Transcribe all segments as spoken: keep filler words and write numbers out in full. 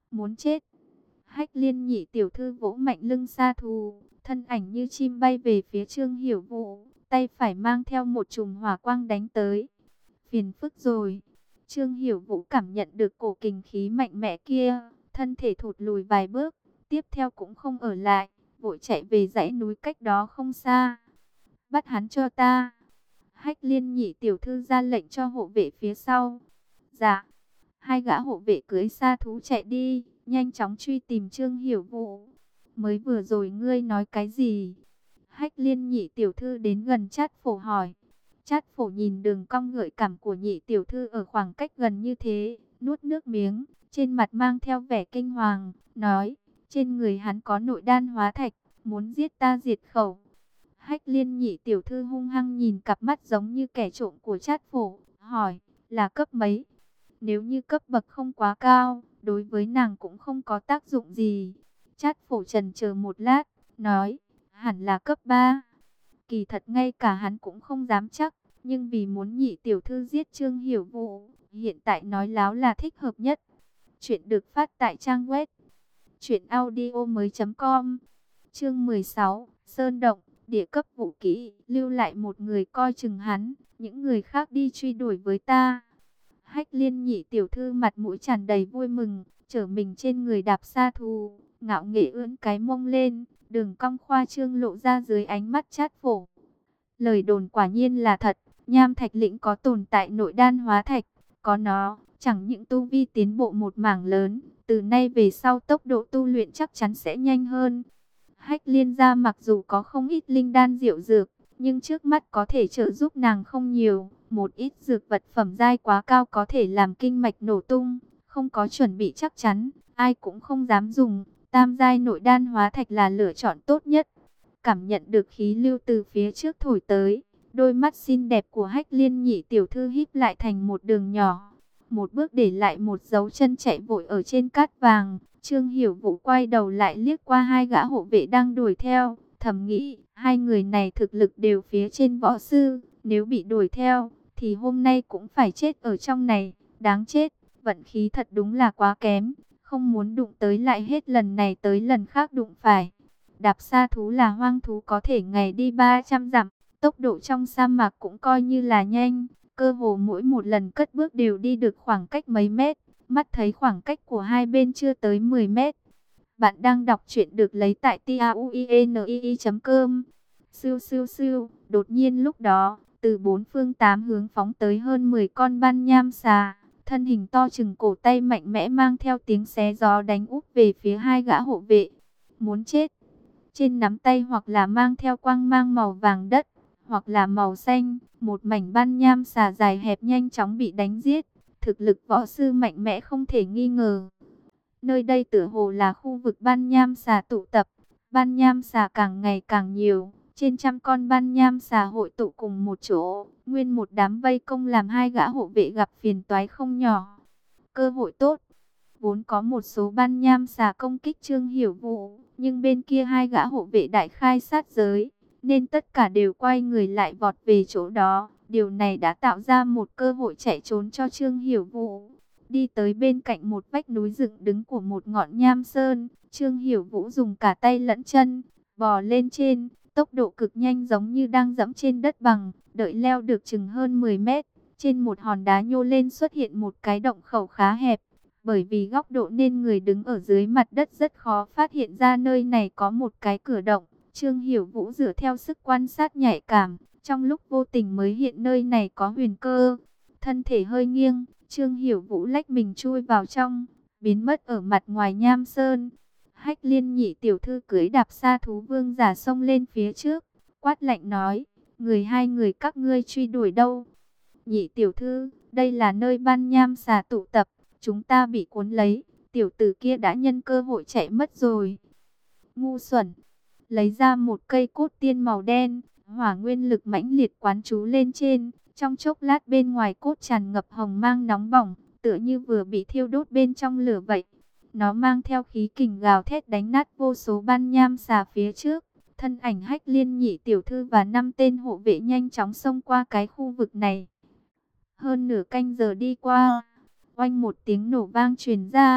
Muốn chết. Hách Liên nhị tiểu thư vỗ mạnh lưng sa thú, thân ảnh như chim bay về phía Trương Hiểu Vũ, tay phải mang theo một chùm hỏa quang đánh tới. Phiền phức rồi. Trương Hiểu Vũ cảm nhận được cổ kình khí mạnh mẽ kia, thân thể thụt lùi vài bước, tiếp theo cũng không ở lại, vội chạy về dãy núi cách đó không xa. Bắt hắn cho ta. Hách Liên nhị tiểu thư ra lệnh cho hộ vệ phía sau. Dạ. Hai gã hộ vệ cưỡi sa thú chạy đi, nhanh chóng truy tìm Trương Hiểu Vũ. Mới vừa rồi ngươi nói cái gì? Hách Liên nhị tiểu thư đến gần Trát Phổ hỏi. Trát Phổ nhìn đường cong gợi cảm của nhị tiểu thư ở khoảng cách gần như thế, nuốt nước miếng, trên mặt mang theo vẻ kinh hoàng, nói, trên người hắn có nội đan hóa thạch, muốn giết ta diệt khẩu. Hách Liên nhị tiểu thư hung hăng nhìn cặp mắt giống như kẻ trộm của Trát Phổ, hỏi, là cấp mấy? Nếu như cấp bậc không quá cao, đối với nàng cũng không có tác dụng gì. Trát Phổ trần chờ một lát, nói, hẳn là cấp ba. Kỳ thật ngay cả hắn cũng không dám chắc, nhưng vì muốn nhị tiểu thư giết Trương Hiểu Vũ, hiện tại nói láo là thích hợp nhất. Chuyện được phát tại trang web truyện audio mới chấm com. Chương mười sáu, Sơn Động, địa cấp vũ kỹ, lưu lại một người coi chừng hắn, những người khác đi truy đuổi với ta. Hách Liên nhị tiểu thư mặt mũi tràn đầy vui mừng, trở mình trên người đạp sa thú, ngạo nghễ ưỡn cái mông lên, đường cong khoa trương lộ ra dưới ánh mắt Trát Phổ. Lời đồn quả nhiên là thật, Nham Thạch Lĩnh có tồn tại nội đan hóa thạch, có nó, chẳng những tu vi tiến bộ một mảng lớn, từ nay về sau tốc độ tu luyện chắc chắn sẽ nhanh hơn. Hách Liên gia mặc dù có không ít linh đan diệu dược, nhưng trước mắt có thể trợ giúp nàng không nhiều. Một ít dược vật phẩm giai quá cao có thể làm kinh mạch nổ tung, không có chuẩn bị chắc chắn, ai cũng không dám dùng. Tam giai nội đan hóa thạch là lựa chọn tốt nhất. Cảm nhận được khí lưu từ phía trước thổi tới, đôi mắt xinh đẹp của Hách Liên nhị tiểu thư híp lại thành một đường nhỏ. Một bước để lại một dấu chân chạy vội ở trên cát vàng. Trương Hiểu Vũ quay đầu lại liếc qua hai gã hộ vệ đang đuổi theo, thầm nghĩ, hai người này thực lực đều phía trên võ sư, nếu bị đuổi theo, thì hôm nay cũng phải chết ở trong này, đáng chết, vận khí thật đúng là quá kém, không muốn đụng tới lại hết lần này tới lần khác đụng phải. Đạp sa thú là hoang thú có thể ngày đi ba trăm dặm, tốc độ trong sa mạc cũng coi như là nhanh, cơ hồ mỗi một lần cất bước đều đi được khoảng cách mấy mét, mắt thấy khoảng cách của hai bên chưa tới mười mét. Bạn đang đọc truyện được lấy tại tauinii chấm com. Siêu siêu siêu, đột nhiên lúc đó, từ bốn phương tám hướng phóng tới hơn mười con ban nham xà, thân hình to chừng cổ tay mạnh mẽ mang theo tiếng xé gió đánh úp về phía hai gã hộ vệ. Muốn chết. Trên nắm tay hoặc là mang theo quang mang màu vàng đất, hoặc là màu xanh, một mảnh ban nham xà dài hẹp nhanh chóng bị đánh giết. Thực lực võ sư mạnh mẽ không thể nghi ngờ. Nơi đây tựa hồ là khu vực ban nham xà tụ tập, ban nham xà càng ngày càng nhiều. Trên trăm con ban nham xà hội tụ cùng một chỗ, nguyên một đám vây công làm hai gã hộ vệ gặp phiền toái không nhỏ. Cơ hội tốt, vốn có một số ban nham xà công kích Trương Hiểu Vũ, nhưng bên kia hai gã hộ vệ đại khai sát giới, nên tất cả đều quay người lại vọt về chỗ đó. Điều này đã tạo ra một cơ hội chạy trốn cho Trương Hiểu Vũ. Đi tới bên cạnh một vách núi dựng đứng của một ngọn nham sơn, Trương Hiểu Vũ dùng cả tay lẫn chân, bò lên trên. Tốc độ cực nhanh giống như đang dẫm trên đất bằng, đợi leo được chừng hơn mười mét. Trên một hòn đá nhô lên xuất hiện một cái động khẩu khá hẹp. Bởi vì góc độ nên người đứng ở dưới mặt đất rất khó phát hiện ra nơi này có một cái cửa động. Trương Hiểu Vũ dựa theo sức quan sát nhạy cảm, trong lúc vô tình mới hiện nơi này có huyền cơ. Thân thể hơi nghiêng, Trương Hiểu Vũ lách mình chui vào trong, biến mất ở mặt ngoài nham sơn. Hách Liên nhị tiểu thư cưỡi đạp sa thú vương giả xông lên phía trước, quát lạnh nói, người hai người các ngươi truy đuổi đâu? Nhị tiểu thư, đây là nơi ban nham xà tụ tập, chúng ta bị cuốn lấy, tiểu tử kia đã nhân cơ hội chạy mất rồi. Ngu xuẩn, lấy ra một cây cốt tiên màu đen, hỏa nguyên lực mãnh liệt quán chú lên trên, trong chốc lát bên ngoài cốt tràn ngập hồng mang nóng bỏng, tựa như vừa bị thiêu đốt bên trong lửa vậy. Nó mang theo khí kình gào thét đánh nát vô số ban nham xà phía trước. Thân ảnh Hách Liên nhị tiểu thư và năm tên hộ vệ nhanh chóng xông qua cái khu vực này. Hơn nửa canh giờ đi qua, oanh một tiếng nổ vang truyền ra.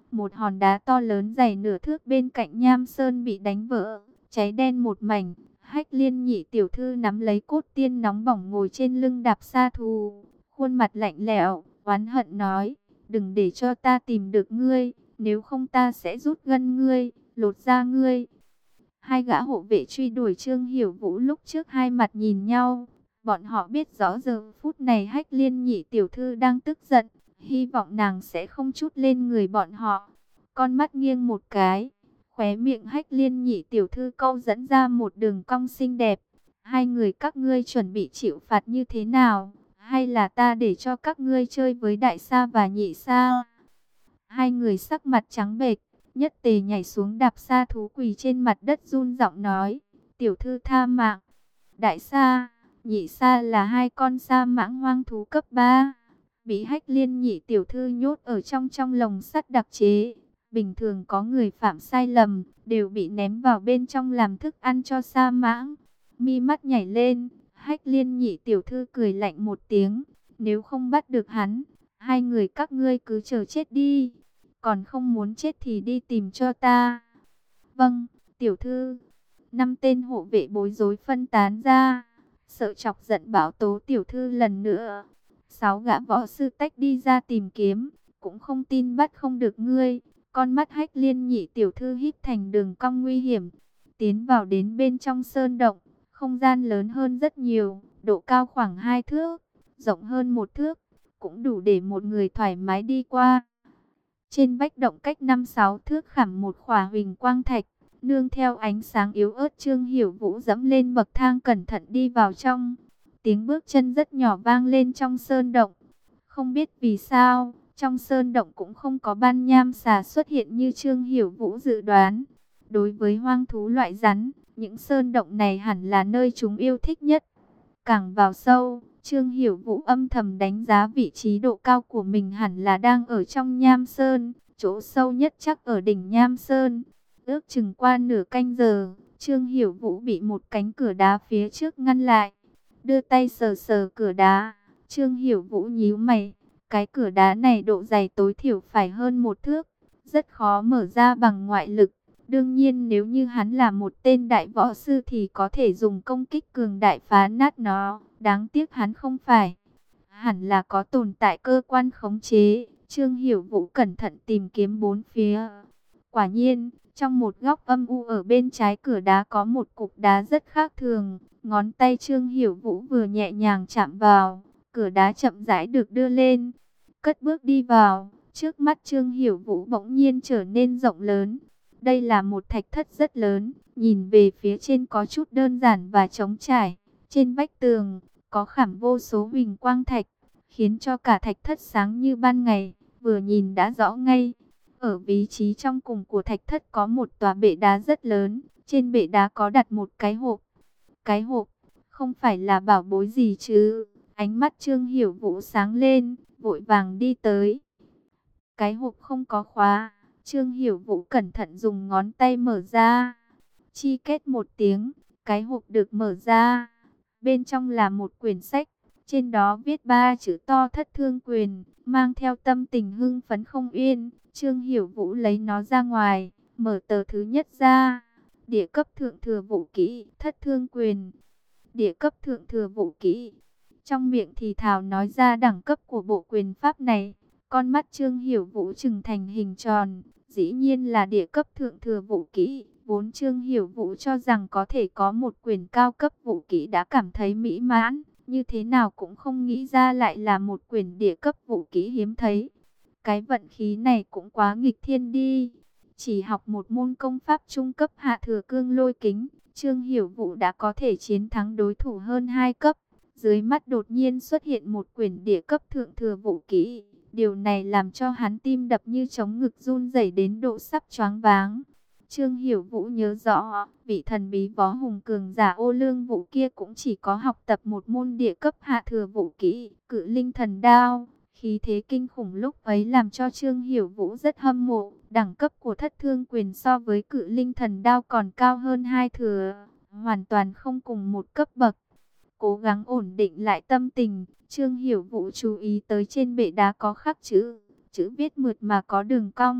một hòn đá to lớn dày nửa thước bên cạnh nham sơn bị đánh vỡ, cháy đen một mảnh. Hách Liên nhị tiểu thư nắm lấy cốt tiên nóng bỏng ngồi trên lưng đạp sa thú, khuôn mặt lạnh lẽo, oán hận nói, đừng để cho ta tìm được ngươi, nếu không ta sẽ rút gân ngươi, lột da ngươi. Hai gã hộ vệ truy đuổi Trương Hiểu Vũ lúc trước hai mặt nhìn nhau, bọn họ biết rõ giờ phút này Hách Liên nhị tiểu thư đang tức giận, hy vọng nàng sẽ không trút lên người bọn họ. Con mắt nghiêng một cái, khóe miệng Hách Liên nhị tiểu thư câu dẫn ra một đường cong xinh đẹp. Hai người các ngươi chuẩn bị chịu phạt như thế nào? Hay là ta để cho các ngươi chơi với đại sa và nhị sa? Hai người sắc mặt trắng bệch, nhất tề nhảy xuống đạp sa thú quỳ trên mặt đất run giọng nói, tiểu thư tha mạng. Đại sa, nhị sa là hai con sa mãng hoang thú cấp ba, bị Hách Liên nhị tiểu thư nhốt ở trong trong lồng sắt đặc chế. Bình thường có người phạm sai lầm, đều bị ném vào bên trong làm thức ăn cho sa mãng. Mi mắt nhảy lên, Hách Liên nhị tiểu thư cười lạnh một tiếng, nếu không bắt được hắn, hai người các ngươi cứ chờ chết đi, còn không muốn chết thì đi tìm cho ta. Vâng, tiểu thư. Năm tên hộ vệ bối rối phân tán ra, sợ chọc giận Bảo Tố tiểu thư lần nữa. Sáu gã võ sư tách đi ra tìm kiếm, cũng không tin bắt không được ngươi. Con mắt Hách Liên nhị tiểu thư híp thành đường cong nguy hiểm, tiến vào đến bên trong sơn động. Không gian lớn hơn rất nhiều, độ cao khoảng hai thước, rộng hơn một thước, cũng đủ để một người thoải mái đi qua. Trên vách động cách năm sáu thước khảm một khỏa huỳnh quang thạch, nương theo ánh sáng yếu ớt. Trương Hiểu Vũ dẫm lên bậc thang cẩn thận đi vào trong. Tiếng bước chân rất nhỏ vang lên trong sơn động. Không biết vì sao, trong sơn động cũng không có ban nham xà xuất hiện như Trương Hiểu Vũ dự đoán. Đối với hoang thú loại rắn, những sơn động này hẳn là nơi chúng yêu thích nhất. Càng vào sâu, Trương Hiểu Vũ âm thầm đánh giá vị trí độ cao của mình hẳn là đang ở trong nham sơn, chỗ sâu nhất chắc ở đỉnh nham sơn. Ước chừng qua nửa canh giờ, Trương Hiểu Vũ bị một cánh cửa đá phía trước ngăn lại. Đưa tay sờ sờ cửa đá, Trương Hiểu Vũ nhíu mày. Cái cửa đá này độ dày tối thiểu phải hơn một thước, rất khó mở ra bằng ngoại lực. Đương nhiên nếu như hắn là một tên đại võ sư thì có thể dùng công kích cường đại phá nát nó. Đáng tiếc hắn không phải. Hẳn là có tồn tại cơ quan khống chế. Trương Hiểu Vũ cẩn thận tìm kiếm bốn phía. Quả nhiên, trong một góc âm u ở bên trái cửa đá có một cục đá rất khác thường. Ngón tay Trương Hiểu Vũ vừa nhẹ nhàng chạm vào, cửa đá chậm rãi được đưa lên. Cất bước đi vào, trước mắt Trương Hiểu Vũ bỗng nhiên trở nên rộng lớn. Đây là một thạch thất rất lớn, nhìn về phía trên có chút đơn giản và trống trải. Trên vách tường, có khảm vô số huỳnh quang thạch, khiến cho cả thạch thất sáng như ban ngày, vừa nhìn đã rõ ngay. Ở vị trí trong cùng của thạch thất có một tòa bệ đá rất lớn, trên bệ đá có đặt một cái hộp. Cái hộp, không phải là bảo bối gì chứ? Ánh mắt Trương Hiểu Vũ sáng lên, vội vàng đi tới. Cái hộp không có khóa, Trương Hiểu Vũ cẩn thận dùng ngón tay mở ra. Chi kết một tiếng, cái hộp được mở ra. Bên trong là một quyển sách, trên đó viết ba chữ to Thất Thương Quyền, mang theo tâm tình hưng phấn không yên. Trương Hiểu Vũ lấy nó ra ngoài, mở tờ thứ nhất ra. Địa cấp thượng thừa vũ kỹ, Thất Thương Quyền. Địa cấp thượng thừa vũ kỹ. Trong miệng thì thào nói ra đẳng cấp của bộ quyền pháp này. Con mắt Trương Hiểu Vũ trừng thành hình tròn, dĩ nhiên là địa cấp thượng thừa vũ kỹ. Vốn Trương Hiểu Vũ cho rằng có thể có một quyền cao cấp vũ kỹ đã cảm thấy mỹ mãn, như thế nào cũng không nghĩ ra lại là một quyền địa cấp vũ kỹ hiếm thấy. Cái vận khí này cũng quá nghịch thiên đi. Chỉ học một môn công pháp trung cấp hạ thừa cương lôi kính, Trương Hiểu Vũ đã có thể chiến thắng đối thủ hơn hai cấp. Dưới mắt đột nhiên xuất hiện một quyển địa cấp thượng thừa vũ kỹ. Điều này làm cho hắn tim đập như trống ngực run rẩy đến độ sắp choáng váng. Trương Hiểu Vũ nhớ rõ, vị thần bí võ hùng cường giả Ô Lương Vũ kia cũng chỉ có học tập một môn địa cấp hạ thừa vũ kỹ, Cự Linh Thần Đao. Khí thế kinh khủng lúc ấy làm cho Trương Hiểu Vũ rất hâm mộ. Đẳng cấp của Thất Thương Quyền so với Cự Linh Thần Đao còn cao hơn hai thừa, hoàn toàn không cùng một cấp bậc. Cố gắng ổn định lại tâm tình, Trương Hiểu Vũ chú ý tới trên bệ đá có khắc chữ, chữ viết mượt mà có đường cong.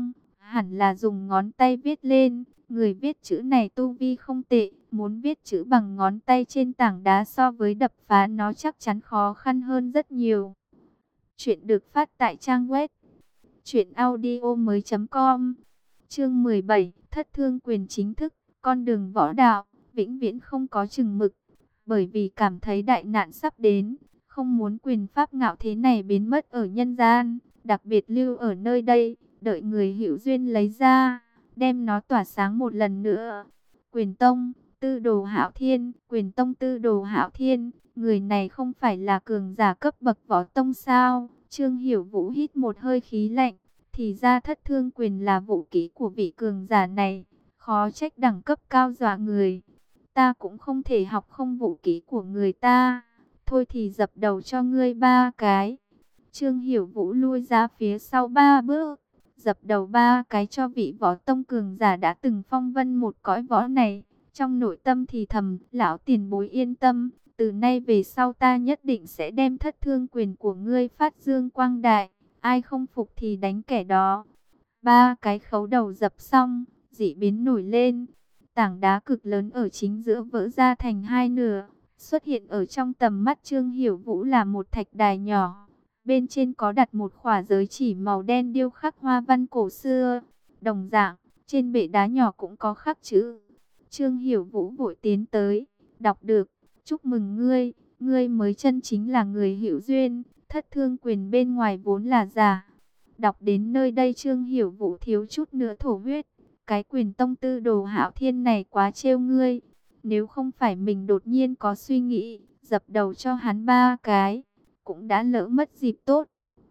hẳn là dùng ngón tay viết lên. Người viết chữ này tu vi không tệ, muốn viết chữ bằng ngón tay trên tảng đá so với đập phá nó chắc chắn khó khăn hơn rất nhiều. Chuyện được phát tại trang web truyện audio mới chấm com. Chương mười bảy, Thất Thương Quyền chính thức, con đường võ đạo, vĩnh viễn không có chừng mực. Bởi vì cảm thấy đại nạn sắp đến, không muốn quyền pháp ngạo thế này biến mất ở nhân gian, đặc biệt lưu ở nơi đây, đợi người hữu duyên lấy ra, đem nó tỏa sáng một lần nữa. Quyền Tông, Tư Đồ Hạo Thiên, Quyền Tông Tư Đồ Hạo Thiên, người này không phải là cường giả cấp bậc võ tông sao? Trương Hiểu Vũ hít một hơi khí lạnh, thì ra Thất Thương Quyền là vũ kỹ của vị cường giả này, khó trách đẳng cấp cao dọa người. Ta cũng không thể học không vũ kỹ của người ta, thôi thì dập đầu cho ngươi ba cái. Trương Hiểu Vũ lui ra phía sau ba bước, dập đầu ba cái cho vị võ tông cường giả đã từng phong vân một cõi võ này. Trong nội tâm thì thầm, lão tiền bối yên tâm, từ nay về sau ta nhất định sẽ đem Thất Thương Quyền của ngươi phát dương quang đại, ai không phục thì đánh kẻ đó. Ba cái khấu đầu dập xong, dị biến nổi lên. Tảng đá cực lớn ở chính giữa vỡ ra thành hai nửa, xuất hiện ở trong tầm mắt Trương Hiểu Vũ là một thạch đài nhỏ. Bên trên có đặt một khỏa giới chỉ màu đen điêu khắc hoa văn cổ xưa. Đồng dạng, trên bệ đá nhỏ cũng có khắc chữ. Trương Hiểu Vũ vội tiến tới, đọc được, chúc mừng ngươi, ngươi mới chân chính là người hữu duyên, Thất Thương Quyền bên ngoài vốn là giả. Đọc đến nơi đây Trương Hiểu Vũ thiếu chút nữa thổ huyết. Cái Quyền Tông Tư Đồ Hạo Thiên này quá trêu ngươi. Nếu không phải mình đột nhiên có suy nghĩ, dập đầu cho hắn ba cái, cũng đã lỡ mất dịp tốt.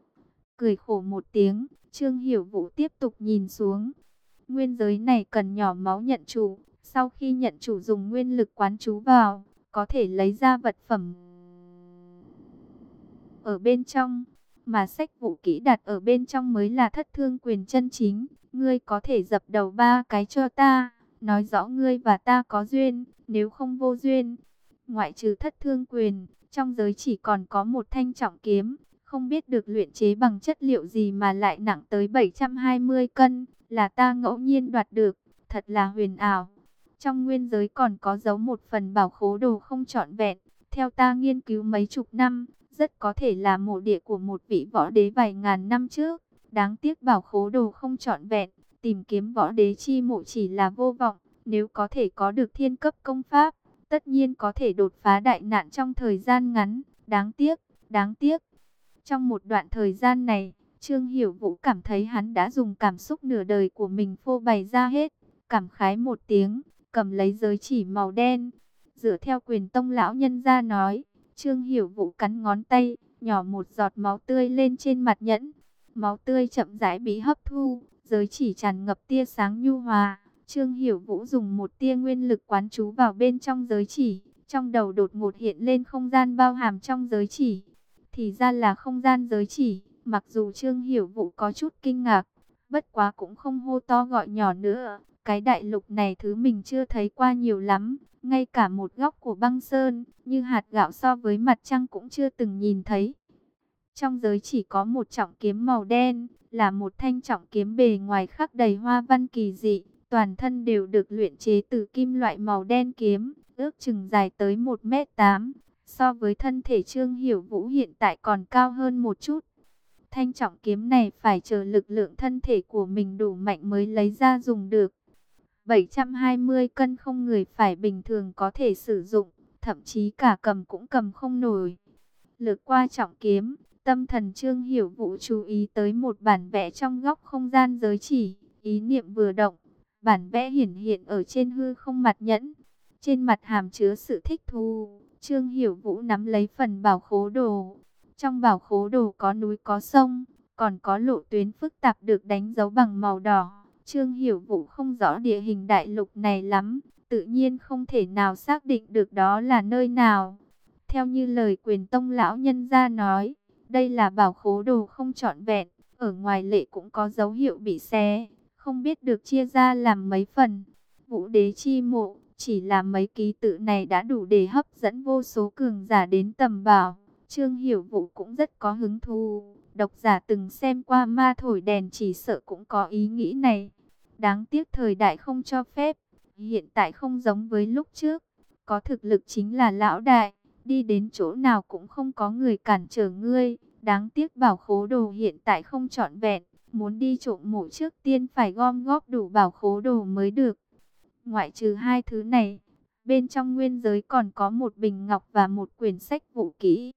Cười khổ một tiếng, Trương Hiểu Vũ tiếp tục nhìn xuống. Nguyên giới này cần nhỏ máu nhận chủ. Sau khi nhận chủ dùng nguyên lực quán chú vào, có thể lấy ra vật phẩm ở bên trong. Mà sách vũ kỹ đặt ở bên trong mới là Thất Thương Quyền chân chính. Ngươi có thể dập đầu ba cái cho ta, nói rõ ngươi và ta có duyên, nếu không vô duyên. Ngoại trừ Thất Thương Quyền, trong giới chỉ còn có một thanh trọng kiếm, không biết được luyện chế bằng chất liệu gì mà lại nặng tới bảy trăm hai mươi cân, là ta ngẫu nhiên đoạt được, thật là huyền ảo. Trong nguyên giới còn có giấu một phần bảo khố đồ không trọn vẹn, theo ta nghiên cứu mấy chục năm, rất có thể là mộ địa của một vị võ đế vài ngàn năm trước. Đáng tiếc bảo khố đồ không trọn vẹn, tìm kiếm võ đế chi mộ chỉ là vô vọng. Nếu có thể có được thiên cấp công pháp, tất nhiên có thể đột phá đại nạn trong thời gian ngắn. Đáng tiếc, đáng tiếc. Trong một đoạn thời gian này, Trương Hiểu Vũ cảm thấy hắn đã dùng cảm xúc nửa đời của mình phô bày ra hết. Cảm khái một tiếng, cầm lấy giới chỉ màu đen. Dựa theo Quyền Tông lão nhân gia nói, Trương Hiểu Vũ cắn ngón tay, nhỏ một giọt máu tươi lên trên mặt nhẫn. Máu tươi chậm rãi bị hấp thu, giới chỉ tràn ngập tia sáng nhu hòa. Trương Hiểu Vũ dùng một tia nguyên lực quán trú vào bên trong giới chỉ. Trong đầu đột ngột hiện lên không gian bao hàm trong giới chỉ. Thì ra là không gian giới chỉ. Mặc dù Trương Hiểu Vũ có chút kinh ngạc, bất quá cũng không hô to gọi nhỏ nữa. Cái đại lục này thứ mình chưa thấy qua nhiều lắm. Ngay cả một góc của băng sơn, như hạt gạo so với mặt trăng cũng chưa từng nhìn thấy. Trong giới chỉ có một trọng kiếm màu đen, là một thanh trọng kiếm bề ngoài khắc đầy hoa văn kỳ dị. Toàn thân đều được luyện chế từ kim loại màu đen kiếm, ước chừng dài tới một mét tám. So với thân thể Trương Hiểu Vũ hiện tại còn cao hơn một chút. Thanh trọng kiếm này phải chờ lực lượng thân thể của mình đủ mạnh mới lấy ra dùng được. bảy trăm hai mươi cân không người phải bình thường có thể sử dụng, thậm chí cả cầm cũng cầm không nổi. Lướt qua trọng kiếm, tâm thần Trương Hiểu Vũ chú ý tới một bản vẽ trong góc không gian giới chỉ, ý niệm vừa động, bản vẽ hiển hiện ở trên hư không mặt nhẫn. Trên mặt hàm chứa sự thích thú, Trương Hiểu Vũ nắm lấy phần bảo khố đồ. Trong bảo khố đồ có núi có sông, còn có lộ tuyến phức tạp được đánh dấu bằng màu đỏ. Trương Hiểu Vũ không rõ địa hình đại lục này lắm, tự nhiên không thể nào xác định được đó là nơi nào. Theo như lời Quyền Tông lão nhân gia nói, đây là bảo khố đồ không trọn vẹn, ở ngoài lệ cũng có dấu hiệu bị xé, không biết được chia ra làm mấy phần. Vũ đế chi mộ, chỉ là mấy ký tự này đã đủ để hấp dẫn vô số cường giả đến tầm bảo. Trương Hiểu Vũ cũng rất có hứng thú, độc giả từng xem qua ma thổi đèn chỉ sợ cũng có ý nghĩ này. Đáng tiếc thời đại không cho phép, hiện tại không giống với lúc trước. Có thực lực chính là lão đại, đi đến chỗ nào cũng không có người cản trở ngươi. Đáng tiếc bảo khố đồ hiện tại không trọn vẹn, muốn đi trộm mộ trước tiên phải gom góp đủ bảo khố đồ mới được. Ngoại trừ hai thứ này, bên trong nguyên giới còn có một bình ngọc và một quyển sách vũ kỹ.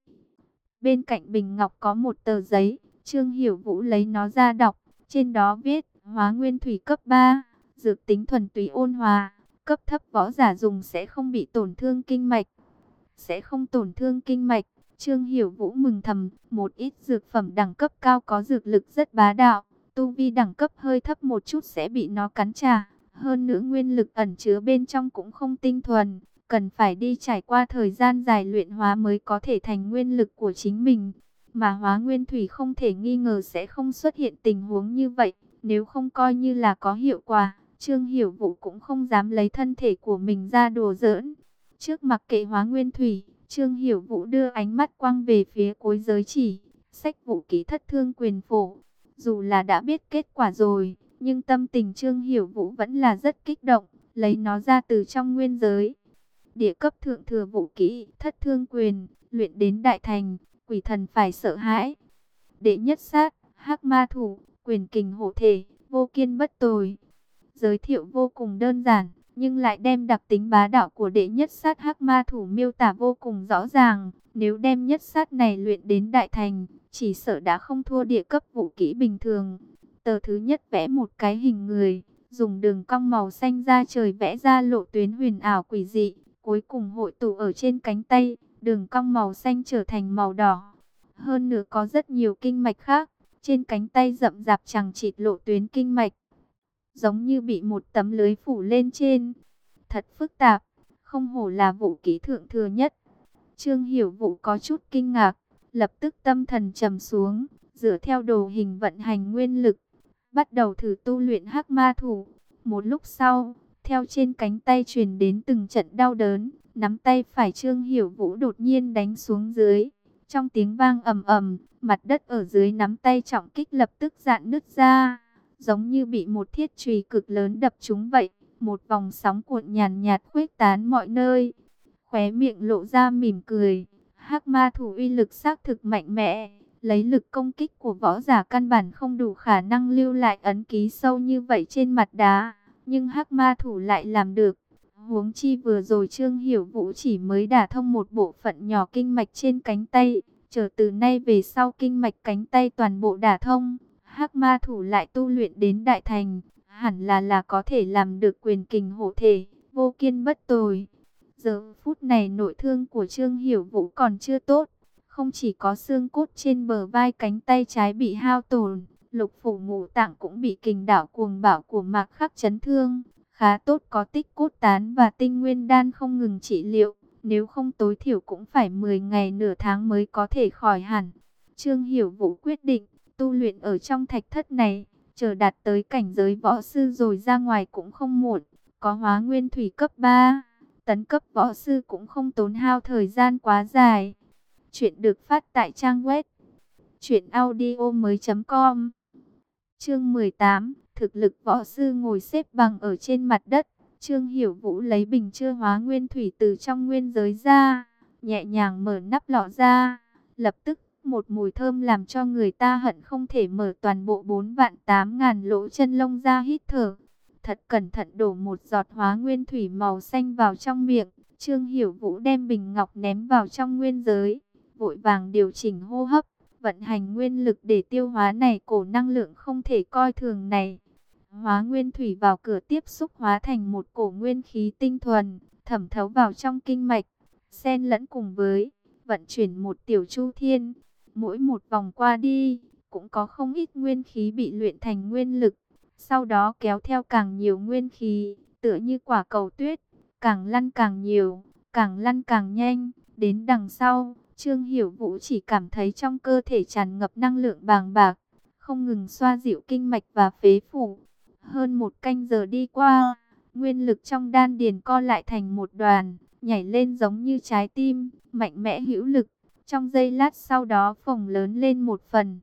Bên cạnh bình ngọc có một tờ giấy, Trương Hiểu Vũ lấy nó ra đọc, trên đó viết hóa nguyên thủy cấp ba, dược tính thuần túy ôn hòa, cấp thấp võ giả dùng sẽ không bị tổn thương kinh mạch. Sẽ không tổn thương kinh mạch, Trương Hiểu Vũ mừng thầm, một ít dược phẩm đẳng cấp cao có dược lực rất bá đạo, tu vi đẳng cấp hơi thấp một chút sẽ bị nó cắn trả. Hơn nữa nguyên lực ẩn chứa bên trong cũng không tinh thuần, cần phải đi trải qua thời gian dài luyện hóa mới có thể thành nguyên lực của chính mình. Mà hóa nguyên thủy không thể nghi ngờ sẽ không xuất hiện tình huống như vậy, nếu không coi như là có hiệu quả, Trương Hiểu Vũ cũng không dám lấy thân thể của mình ra đùa giỡn. Trước mặc kệ hóa nguyên thủy, Trương Hiểu Vũ đưa ánh mắt quăng về phía cuối giới chỉ, sách vũ ký thất thương quyền phổ. Dù là đã biết kết quả rồi, nhưng tâm tình Trương Hiểu Vũ vẫn là rất kích động, lấy nó ra từ trong nguyên giới. Địa cấp thượng thừa vũ kỹ, thất thương quyền, luyện đến đại thành, quỷ thần phải sợ hãi. Đệ nhất sát, hắc ma thủ, quyền kình hộ thể, vô kiên bất tồi. Giới thiệu vô cùng đơn giản, nhưng lại đem đặc tính bá đạo của đệ nhất sát hắc ma thủ miêu tả vô cùng rõ ràng. Nếu đem nhất sát này luyện đến đại thành, chỉ sợ đã không thua địa cấp vũ kỹ bình thường. Tờ thứ nhất vẽ một cái hình người, dùng đường cong màu xanh da trời vẽ ra lộ tuyến huyền ảo quỷ dị, cuối cùng hội tụ ở trên cánh tay, đường cong màu xanh trở thành màu đỏ. Hơn nữa có rất nhiều kinh mạch khác, trên cánh tay rậm rạp chằng chịt lộ tuyến kinh mạch, giống như bị một tấm lưới phủ lên trên. Thật phức tạp, không hổ là vũ kỹ thượng thừa nhất. Trương Hiểu Vũ có chút kinh ngạc, lập tức tâm thần trầm xuống, dựa theo đồ hình vận hành nguyên lực, bắt đầu thử tu luyện hắc ma thủ. Một lúc sau, theo trên cánh tay truyền đến từng trận đau đớn, nắm tay phải Trương Hiểu Vũ đột nhiên đánh xuống dưới. Trong tiếng vang ầm ầm, mặt đất ở dưới nắm tay trọng kích lập tức rạn nứt ra, giống như bị một thiết chùy cực lớn đập trúng vậy. Một vòng sóng cuộn nhàn nhạt khuếch tán mọi nơi. Khóe miệng lộ ra mỉm cười. Hắc ma thủ uy lực xác thực mạnh mẽ, lấy lực công kích của võ giả căn bản không đủ khả năng lưu lại ấn ký sâu như vậy trên mặt đá, nhưng hắc ma thủ lại làm được. Huống chi vừa rồi Trương Hiểu Vũ chỉ mới đả thông một bộ phận nhỏ kinh mạch trên cánh tay, chờ từ nay về sau kinh mạch cánh tay toàn bộ đả thông, hắc ma thủ lại tu luyện đến đại thành, hẳn là là có thể làm được quyền kình hộ thể, vô kiên bất tồi. Giờ phút này nội thương của Trương Hiểu Vũ còn chưa tốt, không chỉ có xương cốt trên bờ vai cánh tay trái bị hao tổn, lục phủ ngũ tạng cũng bị kình đảo cuồng bạo của Mạc Khắc chấn thương. Khá tốt có tích cốt tán và tinh nguyên đan không ngừng trị liệu, nếu không tối thiểu cũng phải mười ngày nửa tháng mới có thể khỏi hẳn. Trương Hiểu Vũ quyết định tu luyện ở trong thạch thất này, chờ đạt tới cảnh giới võ sư rồi ra ngoài cũng không muộn. Có hóa nguyên thủy cấp ba, tấn cấp võ sư cũng không tốn hao thời gian quá dài. Chuyện được phát tại trang web truyện audio mới chấm com. Chương mười tám, thực lực võ sư ngồi xếp bằng ở trên mặt đất. Trương Hiểu Vũ lấy bình chứa hóa nguyên thủy từ trong nguyên giới ra, nhẹ nhàng mở nắp lọ ra, lập tức một mùi thơm làm cho người ta hận không thể mở toàn bộ bốn vạn tám ngàn lỗ chân lông ra hít thở. Thật cẩn thận đổ một giọt hóa nguyên thủy màu xanh vào trong miệng, Trương Hiểu Vũ đem bình ngọc ném vào trong nguyên giới, vội vàng điều chỉnh hô hấp, vận hành nguyên lực để tiêu hóa này cổ năng lượng không thể coi thường này. Hóa nguyên thủy vào cửa tiếp xúc hóa thành một cổ nguyên khí tinh thuần, thẩm thấu vào trong kinh mạch, xen lẫn cùng với vận chuyển một tiểu chu thiên. Mỗi một vòng qua đi, cũng có không ít nguyên khí bị luyện thành nguyên lực, sau đó kéo theo càng nhiều nguyên khí, tựa như quả cầu tuyết, càng lăn càng nhiều, càng lăn càng nhanh. Đến đằng sau, Trương Hiểu Vũ chỉ cảm thấy trong cơ thể tràn ngập năng lượng bàng bạc, không ngừng xoa dịu kinh mạch và phế phủ. Hơn một canh giờ đi qua, nguyên lực trong đan điền co lại thành một đoàn, nhảy lên giống như trái tim, mạnh mẽ hữu lực. Trong giây lát sau đó phồng lớn lên một phần.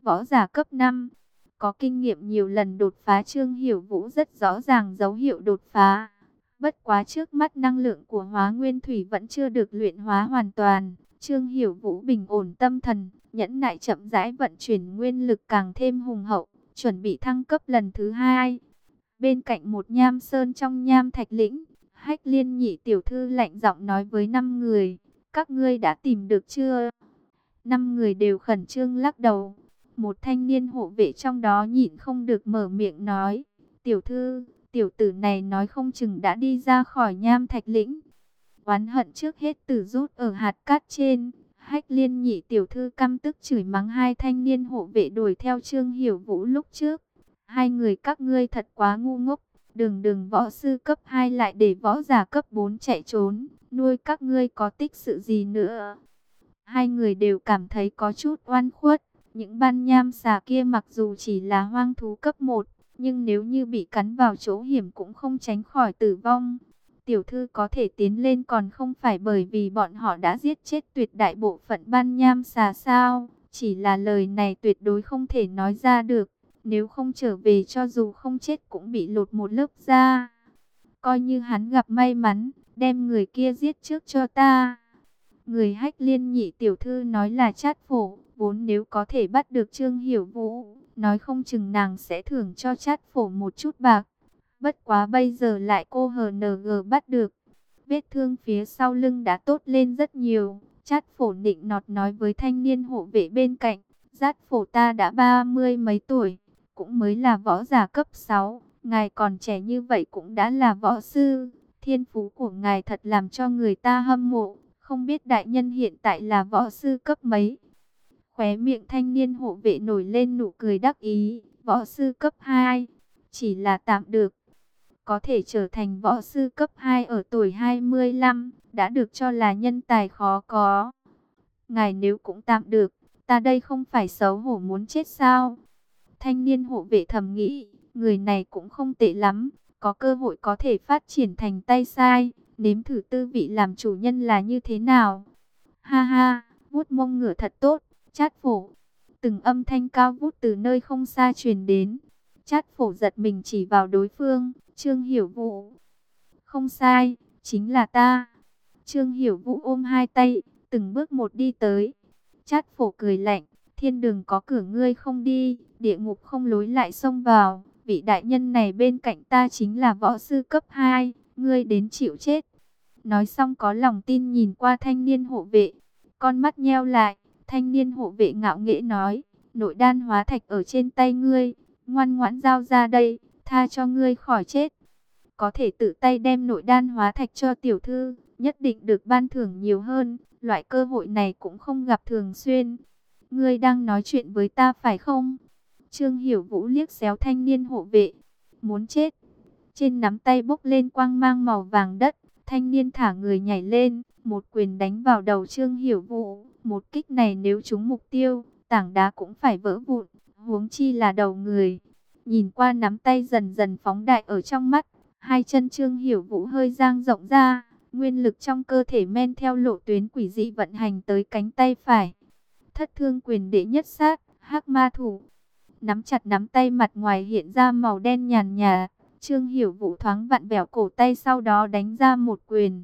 võ giả cấp năm. Có kinh nghiệm nhiều lần đột phá, Trương Hiểu Vũ rất rõ ràng dấu hiệu đột phá. Bất quá trước mắt năng lượng của Hóa Nguyên Thủy vẫn chưa được luyện hóa hoàn toàn. Trương Hiểu Vũ bình ổn tâm thần, nhẫn nại chậm rãi vận chuyển nguyên lực càng thêm hùng hậu, chuẩn bị thăng cấp lần thứ hai. Bên cạnh một nham sơn trong nham thạch lĩnh, Hách Liên Nhị tiểu thư lạnh giọng nói với năm người, các ngươi đã tìm được chưa? Năm người đều khẩn trương lắc đầu. Một thanh niên hộ vệ trong đó nhịn không được mở miệng nói, tiểu thư, tiểu tử này nói không chừng đã đi ra khỏi nham thạch lĩnh. Oán hận trước hết tử rút ở hạt cát trên. Hách Liên Nhị tiểu thư căm tức chửi mắng hai thanh niên hộ vệ đuổi theo Trương Hiểu Vũ lúc trước. Hai người các ngươi thật quá ngu ngốc, đường đường võ sư cấp hai lại để võ giả cấp bốn chạy trốn, nuôi các ngươi có tích sự gì nữa. Hai người đều cảm thấy có chút oan khuất. Những ban nham xà kia mặc dù chỉ là hoang thú cấp một, nhưng nếu như bị cắn vào chỗ hiểm cũng không tránh khỏi tử vong. Tiểu thư có thể tiến lên còn không phải bởi vì bọn họ đã giết chết tuyệt đại bộ phận ban nham xà sao? Chỉ là lời này tuyệt đối không thể nói ra được. Nếu không trở về cho dù không chết cũng bị lột một lớp da. Coi như hắn gặp may mắn, đem người kia giết trước cho ta. Người Hách Liên Nhị tiểu thư nói là Trát Phổ, vốn nếu có thể bắt được Trương Hiểu Vũ, nói không chừng nàng sẽ thưởng cho Trát Phổ một chút bạc. Bất quá bây giờ lại cô hờ nờ gờ bắt được. Vết thương phía sau lưng đã tốt lên rất nhiều. Trát Phổ nịnh nọt nói với thanh niên hộ vệ bên cạnh, Trát Phổ ta đã ba mươi mấy tuổi, cũng mới là võ giả cấp sáu, ngài còn trẻ như vậy cũng đã là võ sư. Thiên phú của ngài thật làm cho người ta hâm mộ. Không biết đại nhân hiện tại là võ sư cấp mấy? Khóe miệng thanh niên hộ vệ nổi lên nụ cười đắc ý. Võ sư cấp hai, chỉ là tạm được. Có thể trở thành võ sư cấp hai ở tuổi hai mươi lăm, đã được cho là nhân tài khó có. Ngài nếu cũng tạm được, ta đây không phải xấu hổ muốn chết sao? Thanh niên hộ vệ thầm nghĩ, người này cũng không tệ lắm, có cơ hội có thể phát triển thành tay sai. Nếm thử tư vị làm chủ nhân là như thế nào. Ha ha, vuốt mông ngựa thật tốt, Trát Phổ. Từng âm thanh cao vút từ nơi không xa truyền đến. Trát Phổ giật mình chỉ vào đối phương, Trương Hiểu Vũ. Không sai, chính là ta. Trương Hiểu Vũ ôm hai tay, từng bước một đi tới. Trát Phổ cười lạnh, thiên đường có cửa ngươi không đi, địa ngục không lối lại xông vào. Vị đại nhân này bên cạnh ta chính là võ sư cấp hai. Ngươi đến chịu chết. Nói xong có lòng tin nhìn qua thanh niên hộ vệ. Con mắt nheo lại, thanh niên hộ vệ ngạo nghễ nói, nội đan hóa thạch ở trên tay ngươi, ngoan ngoãn giao ra đây, tha cho ngươi khỏi chết. Có thể tự tay đem nội đan hóa thạch cho tiểu thư, nhất định được ban thưởng nhiều hơn, loại cơ hội này cũng không gặp thường xuyên. Ngươi đang nói chuyện với ta phải không? Trương Hiểu Vũ liếc xéo thanh niên hộ vệ, muốn chết. Trên nắm tay bốc lên quang mang màu vàng đất, thanh niên thả người nhảy lên, một quyền đánh vào đầu Trương Hiểu Vũ. Một kích này nếu trúng mục tiêu, tảng đá cũng phải vỡ vụn, huống chi là đầu người. Nhìn qua nắm tay dần dần phóng đại ở trong mắt, hai chân Trương Hiểu Vũ hơi dang rộng ra, nguyên lực trong cơ thể men theo lộ tuyến quỷ dị vận hành tới cánh tay phải. Thất thương quyền đệ nhất sát, hắc ma thủ. Nắm chặt nắm tay, mặt ngoài hiện ra màu đen nhàn nhạt. Trương Hiểu Vũ thoáng vặn vẹo cổ tay, sau đó đánh ra một quyền.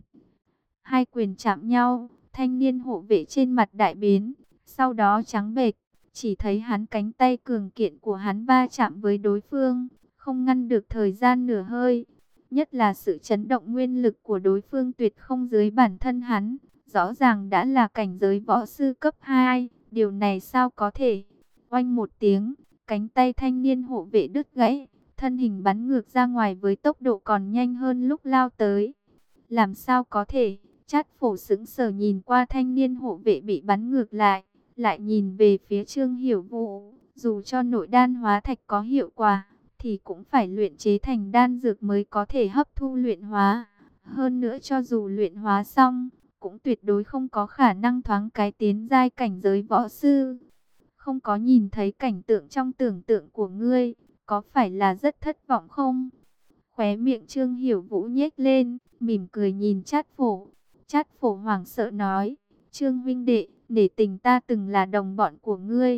Hai quyền chạm nhau, thanh niên hộ vệ trên mặt đại biến, sau đó trắng bệch, chỉ thấy hắn cánh tay cường kiện của hắn va chạm với đối phương, không ngăn được thời gian nửa hơi. Nhất là sự chấn động nguyên lực của đối phương tuyệt không dưới bản thân hắn, rõ ràng đã là cảnh giới võ sư cấp hai, điều này sao có thể? Oanh một tiếng, cánh tay thanh niên hộ vệ đứt gãy, thân hình bắn ngược ra ngoài với tốc độ còn nhanh hơn lúc lao tới. Làm sao có thể? Trát Phổ sững sờ nhìn qua thanh niên hộ vệ bị bắn ngược lại, lại nhìn về phía Trương Hiểu Vũ. Dù cho nội đan hóa thạch có hiệu quả, thì cũng phải luyện chế thành đan dược mới có thể hấp thu luyện hóa. Hơn nữa cho dù luyện hóa xong, cũng tuyệt đối không có khả năng thoáng cái tiến giai cảnh giới võ sư. Không có nhìn thấy cảnh tượng trong tưởng tượng của ngươi, có phải là rất thất vọng không? Khóe miệng Trương Hiểu Vũ nhếch lên, mỉm cười nhìn Trát Phổ. Trát Phổ hoảng sợ nói, Trương huynh đệ, nể tình ta từng là đồng bọn của ngươi,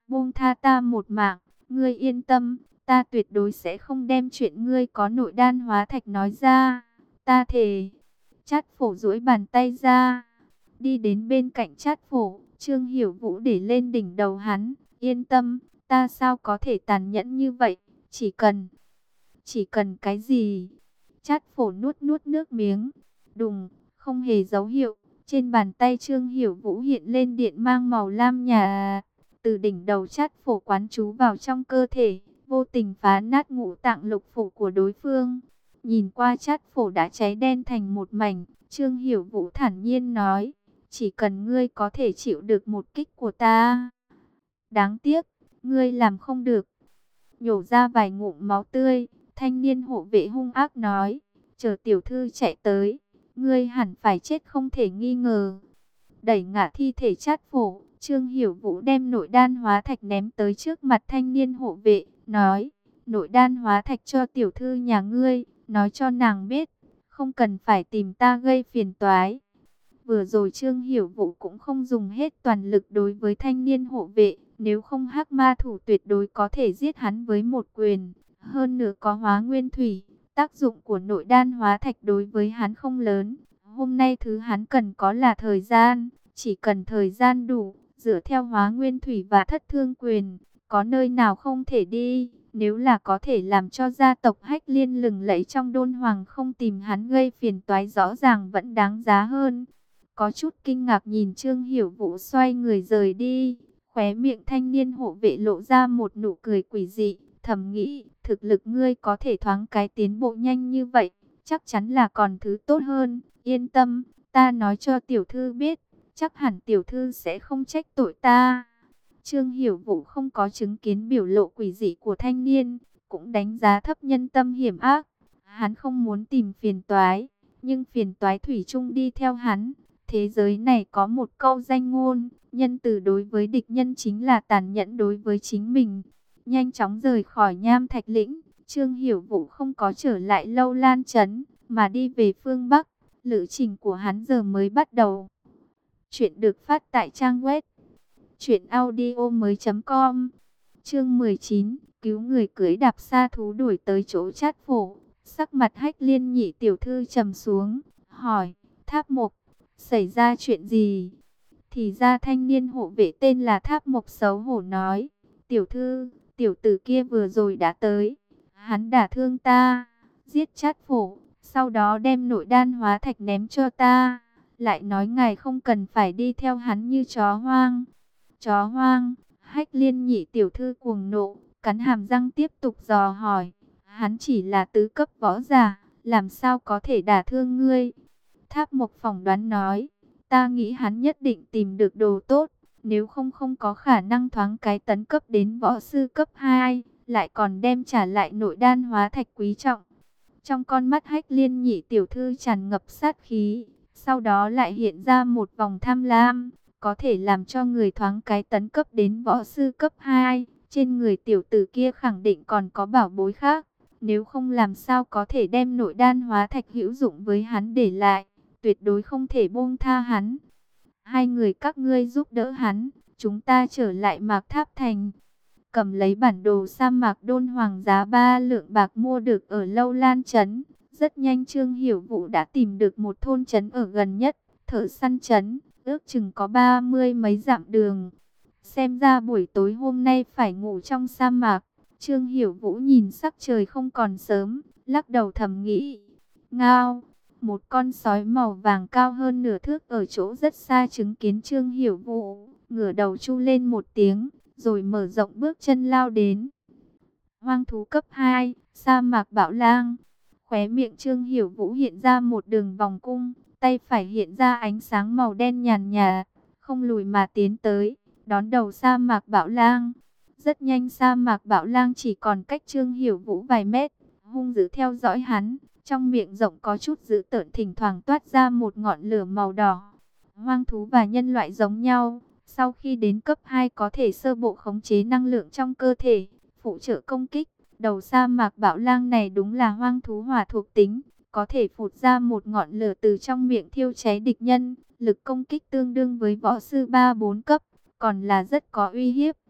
buông tha ta một mạng. Ngươi yên tâm, ta tuyệt đối sẽ không đem chuyện ngươi có nội đan hóa thạch nói ra. Ta thề. Trát Phổ duỗi bàn tay ra, đi đến bên cạnh Trát Phổ, Trương Hiểu Vũ để lên đỉnh đầu hắn. Yên tâm, ta sao có thể tàn nhẫn như vậy, chỉ cần... Chỉ cần cái gì? Trát Phổ nuốt nuốt nước miếng. Đùng, không hề dấu hiệu. Trên bàn tay Trương Hiểu Vũ hiện lên điện mang màu lam nhà. Từ đỉnh đầu Trát Phổ quán chú vào trong cơ thể, vô tình phá nát ngũ tạng lục phủ của đối phương. Nhìn qua Trát Phổ đã cháy đen thành một mảnh, Trương Hiểu Vũ thản nhiên nói, chỉ cần ngươi có thể chịu được một kích của ta. Đáng tiếc, ngươi làm không được. Nhổ ra vài ngụm máu tươi, thanh niên hộ vệ hung ác nói, chờ tiểu thư chạy tới, ngươi hẳn phải chết không thể nghi ngờ. Đẩy ngã thi thể Trát Phổ, Trương Hiểu Vũ đem nội đan hóa thạch ném tới trước mặt thanh niên hộ vệ, nói, nội đan hóa thạch cho tiểu thư nhà ngươi, nói cho nàng biết, không cần phải tìm ta gây phiền toái. Vừa rồi Trương Hiểu Vũ cũng không dùng hết toàn lực đối với thanh niên hộ vệ, nếu không hắc ma thủ tuyệt đối có thể giết hắn với một quyền. Hơn nữa có hóa nguyên thủy, tác dụng của nội đan hóa thạch đối với hắn không lớn. Hôm nay thứ hắn cần có là thời gian, chỉ cần thời gian đủ, dựa theo hóa nguyên thủy và thất thương quyền, có nơi nào không thể đi. Nếu là có thể làm cho gia tộc Hách Liên lừng lẫy trong đôn hoàng không tìm hắn gây phiền toái, rõ ràng vẫn đáng giá hơn. Có chút kinh ngạc nhìn Trương Hiểu Vũ xoay người rời đi, khóe miệng thanh niên hộ vệ lộ ra một nụ cười quỷ dị, thầm nghĩ, thực lực ngươi có thể thoáng cái tiến bộ nhanh như vậy, chắc chắn là còn thứ tốt hơn, yên tâm, ta nói cho tiểu thư biết, chắc hẳn tiểu thư sẽ không trách tội ta. Trương Hiểu Vũ không có chứng kiến biểu lộ quỷ dị của thanh niên, cũng đánh giá thấp nhân tâm hiểm ác, hắn không muốn tìm phiền toái, nhưng phiền toái thủy chung đi theo hắn. Thế giới này có một câu danh ngôn, nhân từ đối với địch nhân chính là tàn nhẫn đối với chính mình. Nhanh chóng rời khỏi Nham Thạch Lĩnh, Trương Hiểu Vũ không có trở lại Lâu Lan Trấn, mà đi về phương Bắc. Lữ trình của hắn giờ mới bắt đầu. Chuyện được phát tại trang web truyện audio mới chấm com. Chương mười chín, cứu người cưỡi đạp sa thú đuổi tới chỗ Trát Phổ. Sắc mặt Hách Liên nhị tiểu thư trầm xuống, hỏi, Tháp Mộc, xảy ra chuyện gì? Thì ra thanh niên hộ vệ tên là Tháp Mộc xấu hổ nói, tiểu thư, tiểu tử kia vừa rồi đã tới, hắn đả thương ta, giết Trát Phổ, sau đó đem nội đan hóa thạch ném cho ta, lại nói ngài không cần phải đi theo hắn như chó hoang. Chó hoang? Hách Liên nhị tiểu thư cuồng nộ, cắn hàm răng tiếp tục dò hỏi, hắn chỉ là tứ cấp võ giả, làm sao có thể đả thương ngươi? Tháp Mộc phỏng đoán nói, ta nghĩ hắn nhất định tìm được đồ tốt, nếu không không có khả năng thoáng cái tấn cấp đến võ sư cấp hai, lại còn đem trả lại nội đan hóa thạch quý trọng. Trong con mắt Hách Liên nhị tiểu thư tràn ngập sát khí, sau đó lại hiện ra một vòng tham lam, có thể làm cho người thoáng cái tấn cấp đến võ sư cấp hai, trên người tiểu tử kia khẳng định còn có bảo bối khác, nếu không làm sao có thể đem nội đan hóa thạch hữu dụng với hắn để lại. Tuyệt đối không thể buông tha hắn. Hai người các ngươi giúp đỡ hắn, chúng ta trở lại Mạc Tháp Thành. Cầm lấy bản đồ sa mạc đôn hoàng giá ba lượng bạc mua được ở Lâu Lan Trấn. Rất nhanh Trương Hiểu Vũ đã tìm được một thôn trấn ở gần nhất, Thợ Săn Trấn, ước chừng có ba mươi mấy dặm đường. Xem ra buổi tối hôm nay phải ngủ trong sa mạc. Trương Hiểu Vũ nhìn sắc trời không còn sớm, lắc đầu thầm nghĩ, ngao. Một con sói màu vàng cao hơn nửa thước ở chỗ rất xa chứng kiến Trương Hiểu Vũ, ngửa đầu chu lên một tiếng, rồi mở rộng bước chân lao đến. Hoang thú cấp hai, sa mạc bạo lang. Khóe miệng Trương Hiểu Vũ hiện ra một đường vòng cung, tay phải hiện ra ánh sáng màu đen nhàn nhạt, không lùi mà tiến tới, đón đầu sa mạc bạo lang. Rất nhanh sa mạc bạo lang chỉ còn cách Trương Hiểu Vũ vài mét, hung dữ theo dõi hắn. Trong miệng rộng có chút dữ tợn, thỉnh thoảng toát ra một ngọn lửa màu đỏ. Hoang thú và nhân loại giống nhau, sau khi đến cấp hai có thể sơ bộ khống chế năng lượng trong cơ thể, phụ trợ công kích. Đầu sa mạc bạo lang này đúng là hoang thú hỏa thuộc tính, có thể phụt ra một ngọn lửa từ trong miệng thiêu cháy địch nhân, lực công kích tương đương với võ sư ba bốn cấp, còn là rất có uy hiếp.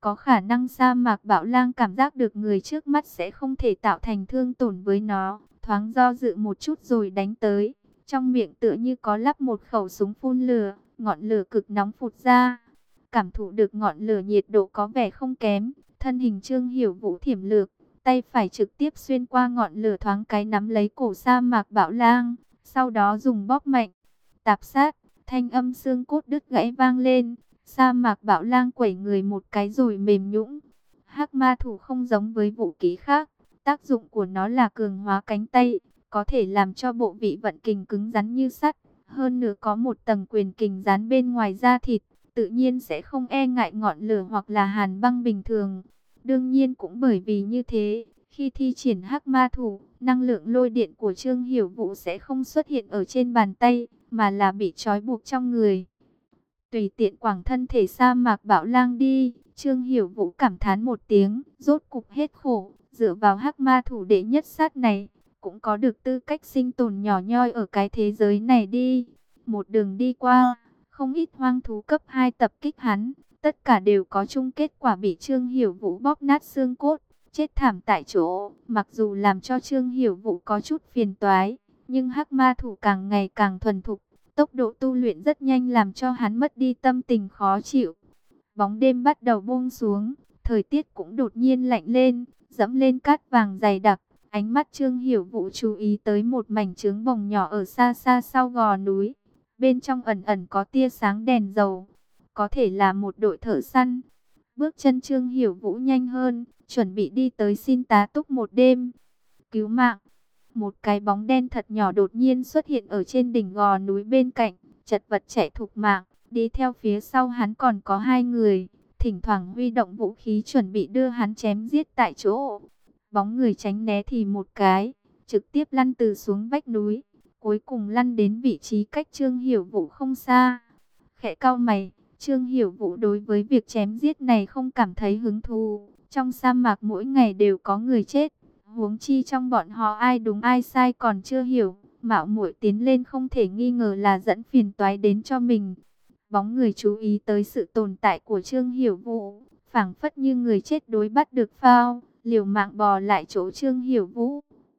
Có khả năng sa mạc Bạo Lang cảm giác được người trước mắt sẽ không thể tạo thành thương tổn với nó, thoáng do dự một chút rồi đánh tới. Trong miệng tựa như có lắp một khẩu súng phun lửa, ngọn lửa cực nóng phụt ra. Cảm thụ được ngọn lửa nhiệt độ có vẻ không kém, thân hình Trương Hiểu Vũ thiểm lược, tay phải trực tiếp xuyên qua ngọn lửa thoáng cái nắm lấy cổ sa mạc Bạo Lang, sau đó dùng bóp mạnh, tạp sát, thanh âm xương cốt đứt gãy vang lên. Sa mạc Bạo Lang quẩy người một cái rồi mềm nhũn. Hắc ma thủ không giống với vũ khí khác, tác dụng của nó là cường hóa cánh tay, có thể làm cho bộ vị vận kình cứng rắn như sắt, hơn nữa có một tầng quyền kình dán bên ngoài da thịt, tự nhiên sẽ không e ngại ngọn lửa hoặc là hàn băng bình thường. Đương nhiên cũng bởi vì như thế, khi thi triển hắc ma thủ, năng lượng lôi điện của Trương Hiểu Vũ sẽ không xuất hiện ở trên bàn tay, mà là bị trói buộc trong người. Tùy tiện quẳng thân thể sa mạc Bạo Lang đi, Trương Hiểu Vũ cảm thán một tiếng, rốt cục hết khổ, dựa vào hắc ma thủ đệ nhất sát này, cũng có được tư cách sinh tồn nhỏ nhoi ở cái thế giới này đi. Một đường đi qua, không ít hoang thú cấp hai tập kích hắn, tất cả đều có chung kết quả bị Trương Hiểu Vũ bóp nát xương cốt, chết thảm tại chỗ. Mặc dù làm cho Trương Hiểu Vũ có chút phiền toái, nhưng hắc ma thủ càng ngày càng thuần thục, tốc độ tu luyện rất nhanh làm cho hắn mất đi tâm tình khó chịu. Bóng đêm bắt đầu buông xuống, thời tiết cũng đột nhiên lạnh lên, dẫm lên cát vàng dày đặc. Ánh mắt Trương Hiểu Vũ chú ý tới một mảnh trướng bồng nhỏ ở xa xa sau gò núi. Bên trong ẩn ẩn có tia sáng đèn dầu, có thể là một đội thợ săn. Bước chân Trương Hiểu Vũ nhanh hơn, chuẩn bị đi tới xin tá túc một đêm. Cứu mạng! Một cái bóng đen thật nhỏ đột nhiên xuất hiện ở trên đỉnh gò núi bên cạnh, chật vật chạy thục mạng. Đi theo phía sau hắn còn có hai người, thỉnh thoảng huy động vũ khí chuẩn bị đưa hắn chém giết tại chỗ. Bóng người tránh né thì một cái, trực tiếp lăn từ xuống vách núi, cuối cùng lăn đến vị trí cách Trương Hiểu Vũ không xa. Khẽ cau mày, Trương Hiểu Vũ đối với việc chém giết này không cảm thấy hứng thú. Trong sa mạc mỗi ngày đều có người chết, huống chi trong bọn họ ai đúng ai sai còn chưa hiểu, mạo muội tiến lên không thể nghi ngờ là dẫn phiền toái đến cho mình. Bóng người chú ý tới sự tồn tại của Trương Hiểu Vũ, phảng phất như người chết đối bắt được phao, liều mạng bò lại chỗ Trương Hiểu Vũ.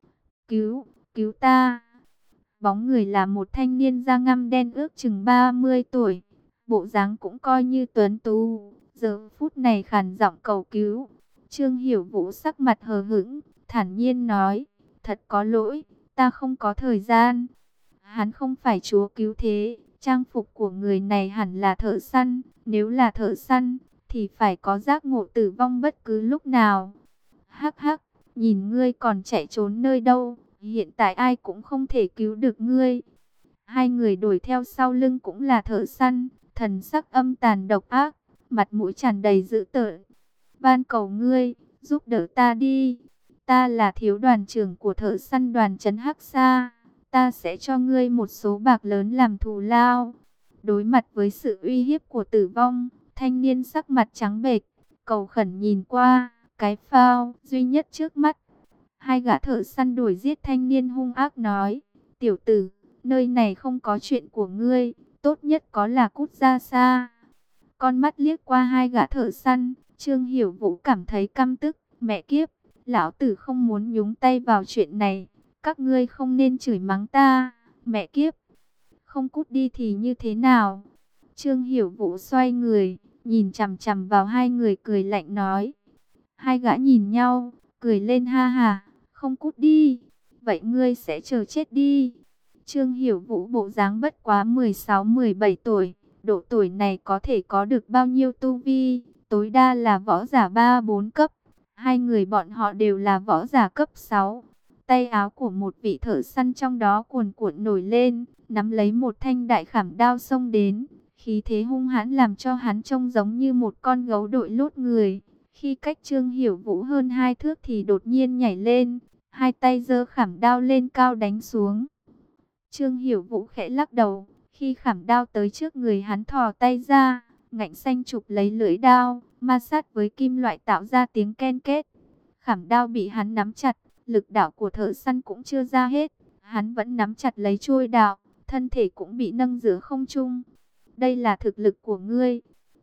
Cứu, cứu ta! Bóng người là một thanh niên da ngăm đen ước chừng ba mươi tuổi, bộ dáng cũng coi như tuấn tú, giờ phút này khàn giọng cầu cứu. Trương Hiểu Vũ sắc mặt hờ hững, thản nhiên nói, thật có lỗi, ta không có thời gian. Hắn không phải chúa cứu thế, trang phục của người này hẳn là thợ săn, nếu là thợ săn, thì phải có giác ngộ tử vong bất cứ lúc nào. Hắc hắc, nhìn ngươi còn chạy trốn nơi đâu, hiện tại ai cũng không thể cứu được ngươi. Hai người đuổi theo sau lưng cũng là thợ săn, thần sắc âm tàn độc ác, mặt mũi tràn đầy dữ tợn. Van cầu ngươi, giúp đỡ ta đi. Ta là thiếu đoàn trưởng của thợ săn đoàn trấn Hắc Sa. Ta sẽ cho ngươi một số bạc lớn làm thù lao. Đối mặt với sự uy hiếp của tử vong, thanh niên sắc mặt trắng bệch, cầu khẩn nhìn qua cái phao duy nhất trước mắt. Hai gã thợ săn đuổi giết thanh niên hung ác nói, tiểu tử, nơi này không có chuyện của ngươi, tốt nhất có là cút ra xa. Con mắt liếc qua hai gã thợ săn, Trương Hiểu Vũ cảm thấy căm tức, mẹ kiếp, lão tử không muốn nhúng tay vào chuyện này, các ngươi không nên chửi mắng ta, mẹ kiếp, không cút đi thì như thế nào? Trương Hiểu Vũ xoay người, nhìn chằm chằm vào hai người cười lạnh nói. Hai gã nhìn nhau, cười lên ha ha, không cút đi, vậy ngươi sẽ chờ chết đi. Trương Hiểu Vũ bộ dáng bất quá mười sáu mười bảy tuổi, độ tuổi này có thể có được bao nhiêu tu vi, tối đa là võ giả ba bốn cấp. Hai người bọn họ đều là võ giả cấp sáu. Tay áo của một vị thợ săn trong đó cuồn cuộn nổi lên, nắm lấy một thanh đại khảm đao xông đến, khí thế hung hãn làm cho hắn trông giống như một con gấu đội lốt người. Khi cách Trương Hiểu Vũ hơn hai thước thì đột nhiên nhảy lên, hai tay giơ khảm đao lên cao đánh xuống. Trương Hiểu Vũ khẽ lắc đầu, khi khảm đao tới trước người hắn thò tay ra, ngạnh xanh chụp lấy lưỡi đao, ma sát với kim loại tạo ra tiếng ken két. Khảm đao bị hắn nắm chặt, lực đạo của thợ săn cũng chưa ra hết, hắn vẫn nắm chặt lấy chuôi đao, thân thể cũng bị nâng giữa không trung. Đây là thực lực của ngươi.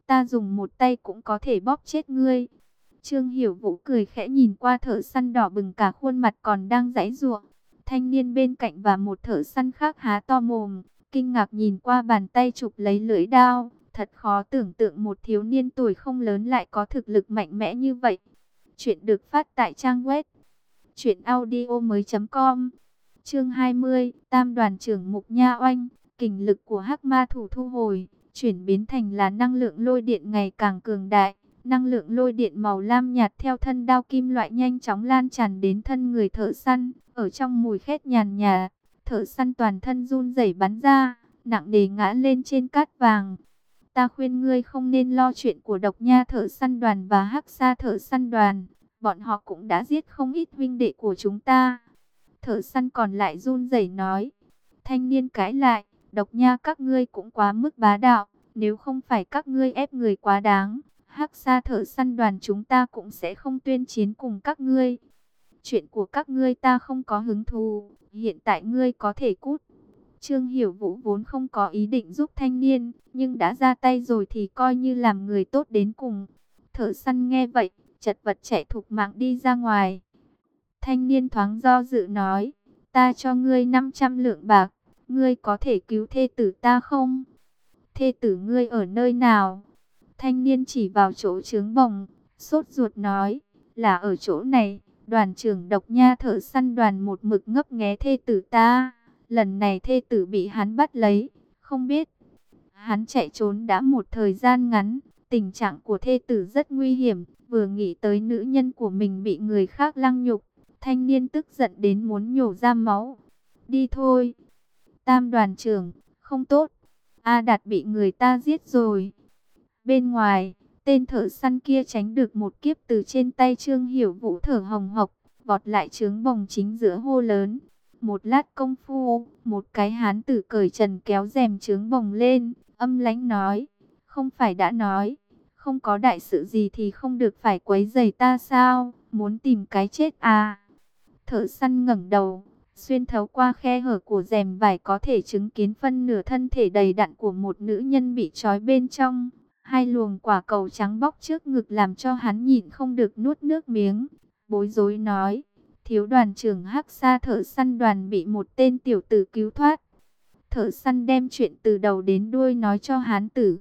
ta dùng một tay cũng có thể bóp chết ngươi. Trương Hiểu Vũ cười khẽ nhìn qua thợ săn đỏ bừng cả khuôn mặt còn đang giãy giụa. Thanh niên bên cạnh và một thợ săn khác há to mồm, kinh ngạc nhìn qua bàn tay chụp lấy lưỡi đao. Thật khó tưởng tượng một thiếu niên tuổi không lớn lại có thực lực mạnh mẽ như vậy. Chuyện được phát tại trang web truyện audio mới chấm com. Chương hai mươi, Tam đoàn trưởng Mục Nha Oanh, kình lực của Hắc Ma thủ thu hồi, chuyển biến thành là năng lượng lôi điện ngày càng cường đại. Năng lượng lôi điện màu lam nhạt theo thân đao kim loại nhanh chóng lan tràn đến thân người thợ săn, ở trong mùi khét nhàn nhạt, thợ săn toàn thân run rẩy bắn ra, nặng nề ngã lên trên cát vàng. Ta khuyên ngươi không nên lo chuyện của Độc Nha thợ săn đoàn và Hắc Sa thợ săn đoàn, bọn họ cũng đã giết không ít huynh đệ của chúng ta. Thợ săn còn lại run rẩy nói. Thanh niên cãi lại, Độc Nha các ngươi cũng quá mức bá đạo, nếu không phải các ngươi ép người quá đáng, Hắc Sa thợ săn đoàn chúng ta cũng sẽ không tuyên chiến cùng các ngươi. Chuyện của các ngươi ta không có hứng thú, hiện tại ngươi có thể cút. Trương Hiểu Vũ vốn không có ý định giúp thanh niên, nhưng đã ra tay rồi thì coi như làm người tốt đến cùng. Thợ săn nghe vậy, chật vật chạy thục mạng đi ra ngoài. Thanh niên thoáng do dự nói, ta cho ngươi năm trăm lượng bạc, ngươi có thể cứu thê tử ta không? Thê tử ngươi ở nơi nào? Thanh niên chỉ vào chỗ trướng bồng, sốt ruột nói, là ở chỗ này. Đoàn trưởng Độc Nha thợ săn đoàn một mực ngấp nghé thê tử ta. Lần này thê tử bị hắn bắt lấy, không biết. Hắn chạy trốn đã một thời gian ngắn, tình trạng của thê tử rất nguy hiểm. Vừa nghĩ tới nữ nhân của mình bị người khác lăng nhục, thanh niên tức giận đến muốn nhổ ra máu. Đi thôi. Tam đoàn trưởng, không tốt. A Đạt bị người ta giết rồi. Bên ngoài, tên thợ săn kia tránh được một kiếp từ trên tay Trương Hiểu Vũ thở hồng hộc, vọt lại trướng bồng chính giữa hô lớn. Một lát công phu, một cái hán tử cởi trần kéo rèm trướng bồng lên, âm lãnh nói, không phải đã nói, không có đại sự gì thì không được phải quấy rầy ta sao, muốn tìm cái chết à? Thợ săn ngẩng đầu, xuyên thấu qua khe hở của rèm vải có thể chứng kiến phân nửa thân thể đầy đặn của một nữ nhân bị trói bên trong. Hai luồng quả cầu trắng bóc trước ngực làm cho hắn nhịn không được nuốt nước miếng. Bối rối nói, thiếu đoàn trưởng Hắc Sa thợ săn đoàn bị một tên tiểu tử cứu thoát. Thợ săn đem chuyện từ đầu đến đuôi nói cho hán tử.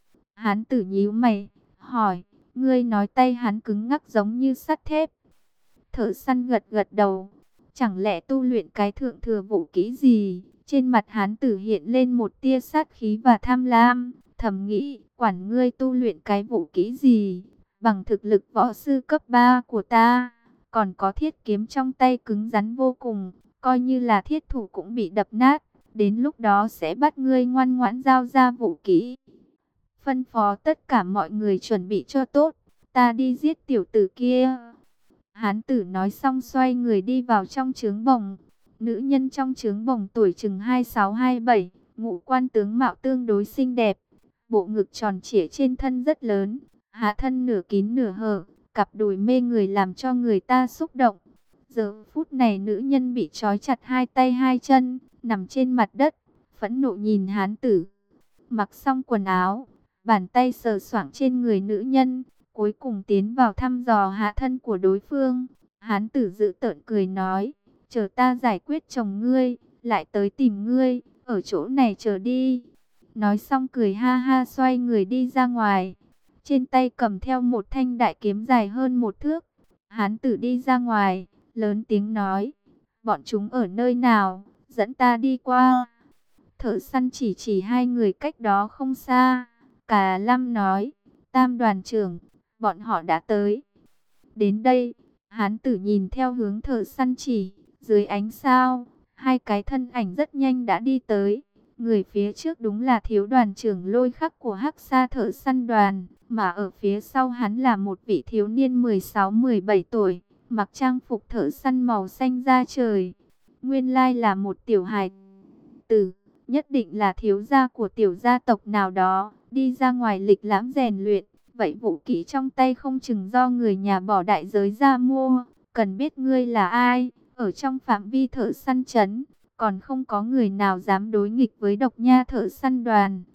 Hán tử nhíu mày, hỏi, ngươi nói tay hắn cứng ngắc giống như sắt thép. Thợ săn gật gật đầu, chẳng lẽ tu luyện cái thượng thừa vũ kỹ gì? Trên mặt hán tử hiện lên một tia sát khí và tham lam, thầm nghĩ, quản ngươi tu luyện cái vũ kỹ gì? Bằng thực lực võ sư cấp ba của ta, còn có thiết kiếm trong tay cứng rắn vô cùng, coi như là thiết thủ cũng bị đập nát. Đến lúc đó sẽ bắt ngươi ngoan ngoãn giao ra vũ kỹ. Phân phó tất cả mọi người chuẩn bị cho tốt, ta đi giết tiểu tử kia. Hán tử nói xong xoay người đi vào trong trướng bồng. Nữ nhân trong trướng bồng tuổi chừng hai sáu hai bảy, ngũ quan tướng mạo tương đối xinh đẹp. Bộ ngực tròn trịa trên thân rất lớn, hạ thân nửa kín nửa hở, cặp đùi mê người làm cho người ta xúc động. Giờ phút này nữ nhân bị trói chặt hai tay hai chân, nằm trên mặt đất, phẫn nộ nhìn hán tử. Mặc xong quần áo, bàn tay sờ soạng trên người nữ nhân, cuối cùng tiến vào thăm dò hạ thân của đối phương. Hán tử dữ tợn cười nói, chờ ta giải quyết chồng ngươi, lại tới tìm ngươi, ở chỗ này chờ đi. Nói xong cười ha ha xoay người đi ra ngoài, trên tay cầm theo một thanh đại kiếm dài hơn một thước. Hán tử đi ra ngoài, lớn tiếng nói, bọn chúng ở nơi nào, dẫn ta đi qua. Thợ săn chỉ chỉ hai người cách đó không xa. Cà Lâm nói, Tam đoàn trưởng, bọn họ đã tới. Đến đây, hán tử nhìn theo hướng thợ săn chỉ, dưới ánh sao, hai cái thân ảnh rất nhanh đã đi tới. Người phía trước đúng là thiếu đoàn trưởng Lôi Khắc của Hắc Sa thợ săn đoàn, mà ở phía sau hắn là một vị thiếu niên mười sáu mười bảy tuổi, mặc trang phục thợ săn màu xanh da trời. Nguyên lai là một tiểu hài tử, nhất định là thiếu gia của tiểu gia tộc nào đó, đi ra ngoài lịch lãm rèn luyện. Vậy vũ khí trong tay không chừng do người nhà bỏ đại giới ra mua. Cần biết ngươi là ai, ở trong phạm vi thợ săn trấn, còn không có người nào dám đối nghịch với Độc Nha thợ săn đoàn.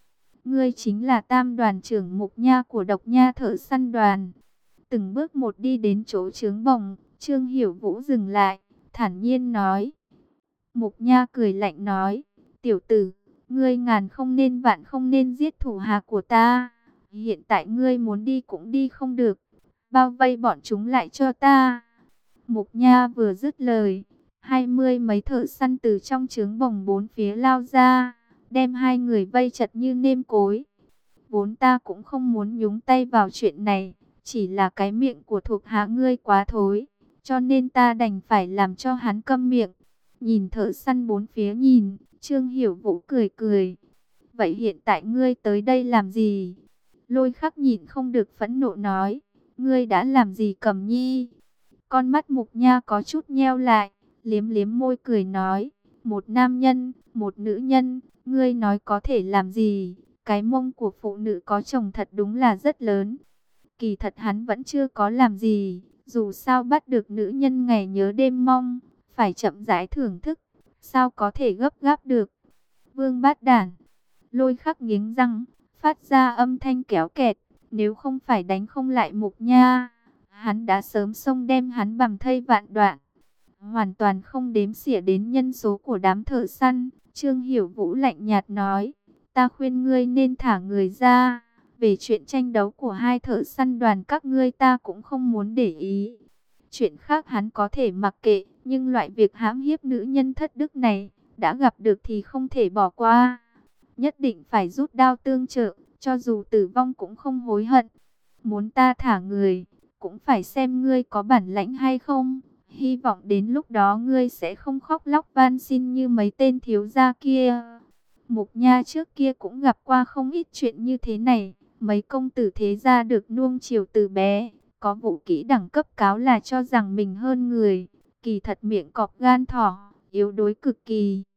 ngươi chính là tam đoàn trưởng Mục Nha của Độc Nha thợ săn đoàn. Từng bước một đi đến chỗ trướng bồng, Trương Hiểu Vũ dừng lại, thản nhiên nói. Mục Nha cười lạnh nói, tiểu tử, ngươi ngàn không nên vạn không nên giết thủ hạ của ta. Hiện tại ngươi muốn đi cũng đi không được, bao vây bọn chúng lại cho ta. Mục Nha vừa dứt lời, hai mươi mấy thợ săn từ trong trướng bồng bốn phía lao ra, đem hai người vây chặt như nêm cối. Vốn ta cũng không muốn nhúng tay vào chuyện này, chỉ là cái miệng của thuộc hạ ngươi quá thối, cho nên ta đành phải làm cho hắn câm miệng. Nhìn thợ săn bốn phía nhìn, Trương Hiểu Vũ cười cười. Vậy hiện tại ngươi tới đây làm gì? Lôi Khắc nhìn không được phẫn nộ nói, ngươi đã làm gì Cẩm Nhi? Con mắt Mục Nha có chút nheo lại, liếm liếm môi cười nói, một nam nhân, một nữ nhân, ngươi nói có thể làm gì? Cái mông của phụ nữ có chồng thật đúng là rất lớn. Kỳ thật hắn vẫn chưa có làm gì, dù sao bắt được nữ nhân ngày nhớ đêm mong, phải chậm rãi thưởng thức, sao có thể gấp gáp được. Vương bát đản, Lôi Khắc nghiến răng, phát ra âm thanh kéo kẹt, nếu không phải đánh không lại Mục Nha, hắn đã sớm xông đem hắn bằm thây vạn đoạn. Hoàn toàn không đếm xỉa đến nhân số của đám thợ săn, Trương Hiểu Vũ lạnh nhạt nói, ta khuyên ngươi nên thả người ra, về chuyện tranh đấu của hai thợ săn đoàn các ngươi ta cũng không muốn để ý. Chuyện khác hắn có thể mặc kệ, nhưng loại việc hãm hiếp nữ nhân thất đức này, đã gặp được thì không thể bỏ qua. Nhất định phải rút đao tương trợ, cho dù tử vong cũng không hối hận. Muốn ta thả người, cũng phải xem ngươi có bản lãnh hay không. Hy vọng đến lúc đó ngươi sẽ không khóc lóc van xin như mấy tên thiếu gia kia. Mục Nha trước kia cũng gặp qua không ít chuyện như thế này. Mấy công tử thế gia được nuông chiều từ bé, có vũ kỹ đẳng cấp cao là cho rằng mình hơn người. Kỳ thật miệng cọp gan thỏ, yếu đuối cực kỳ.